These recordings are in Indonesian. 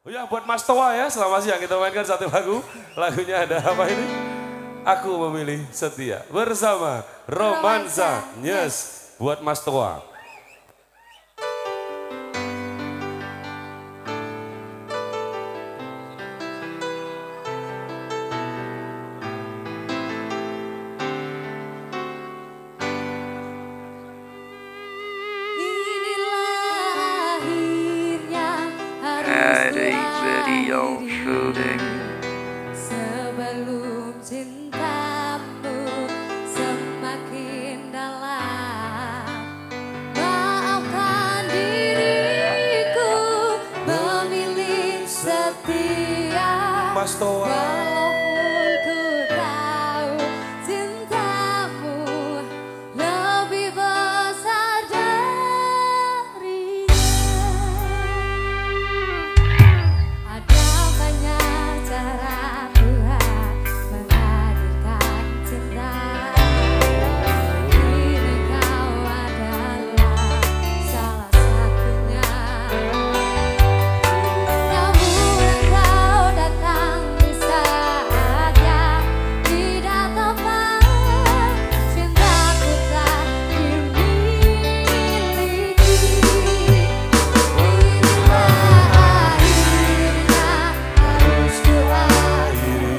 Oh ya buat Mas Toa ya, selamat siang kita mainkan satu lagu. Lagunya ada apa ini? Aku Memilih Setia bersama Romansa Nyes buat Mas Toa. Video shooting. Sebelum cintamu semakin dalam, maafkan diriku memilih setia. Mas Toa. Walaupun ku tahu cintamu lebih besar darinya. Ada banyak cara Tuhan menghadirkan cinta. Kini kau adalah salah satunya. Namun engkau datang di saat yang tidak tepat. Cintaku tak dimiliki. Inilah akhirnya harus ku akhiri.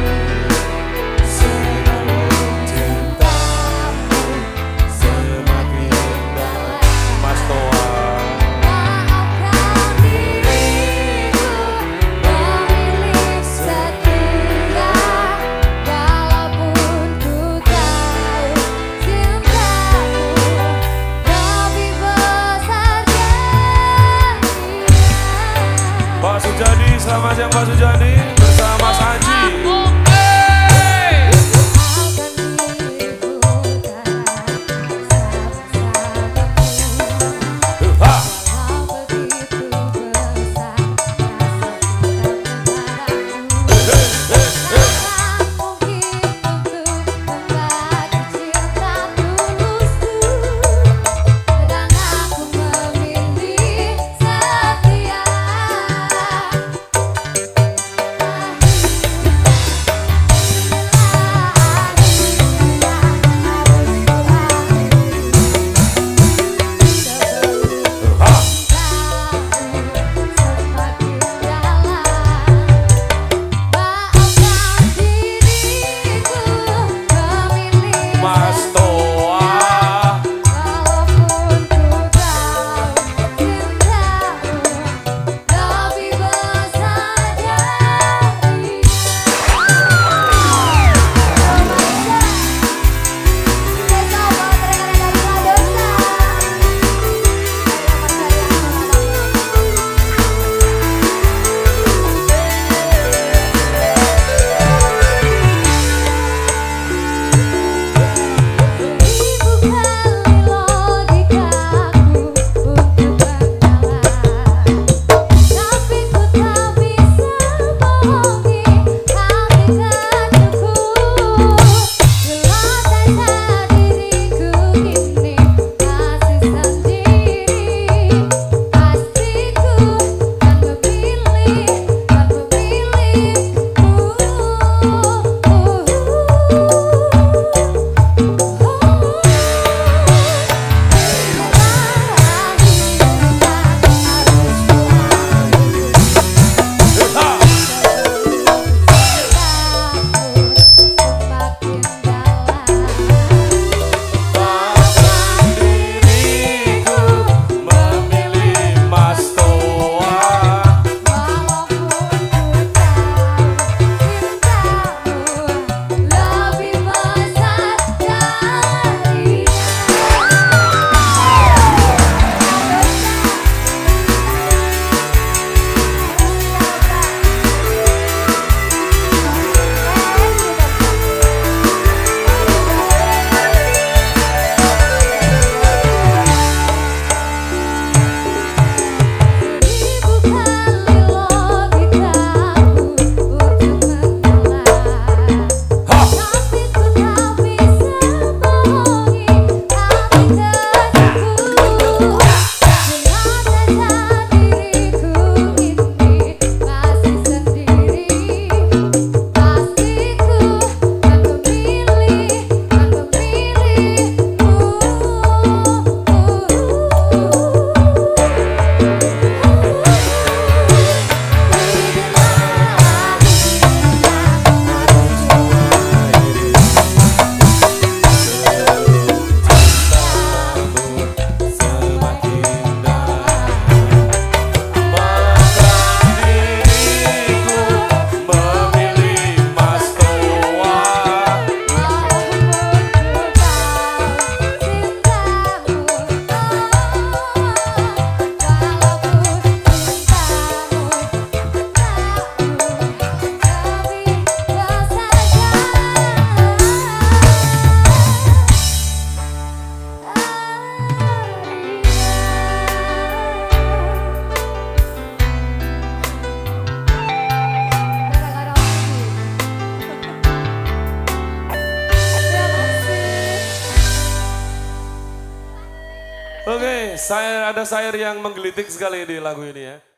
Sebelum cintamu semakin dalam. Mas Toa. Maafkan diriku memilih setia. Walaupun ku tahu cintamu lebih besar darinya. Pak Sujadi, selamat siang Pak Sujadi bersama Mas Haji. Maafkan diriku karena sahabat-sahabatmu. Ha! Walau begitu besar rasa cinta padamu. Oke, ada syair yang menggelitik sekali di lagu ini ya.